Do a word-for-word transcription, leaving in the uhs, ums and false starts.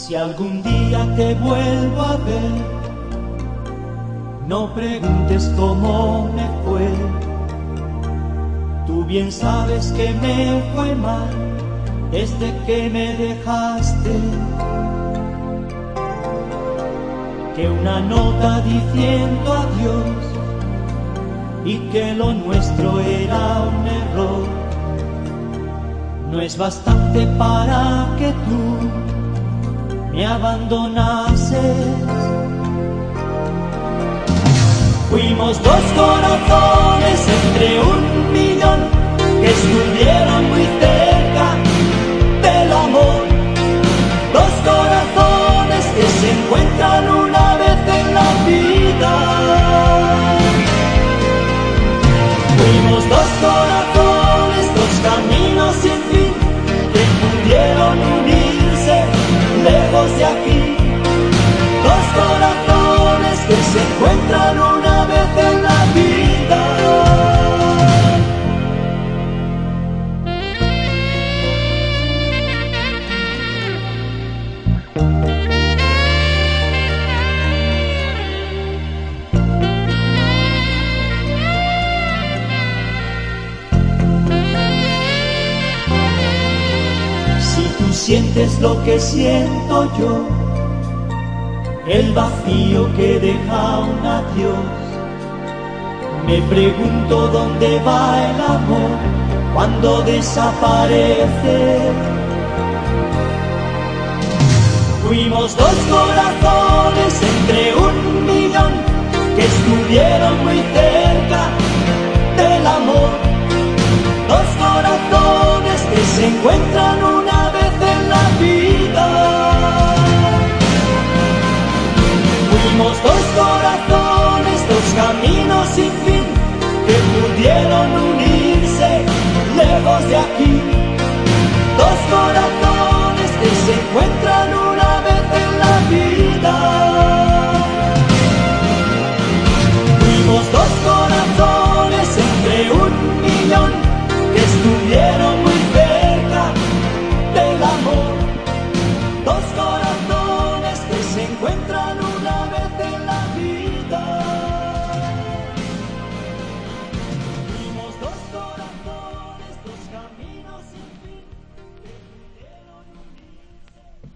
Si algún día te vuelvo a ver, no preguntes cómo me fue. Tú bien sabes que me fue mal desde que me dejaste. Que una nota diciendo adiós y que lo nuestro era un error no es bastante para que tú me abandonases. Fuimos dos corazones entre un millón que estuvieron muy cerca del amor. Dos corazones que se encuentran una vez en la vida. Fuimos dos corazones, dos caminos sin fin que pudieron unirse lejos de aquí. Dos corazones que se encuentran una vez en la vida. Si tú sientes lo que siento yo, el vacío que deja un adiós, me pregunto dónde va el amor cuando desaparece. Fuimos dos corazones entre un millón que estuvieron muy cerca del amor. Dos corazones que se encuentran una vez en la vida. Fuimos dos corazones, dos caminos sin fin que pudieron unirse lejos de aquí. Dos corazones que se encuentran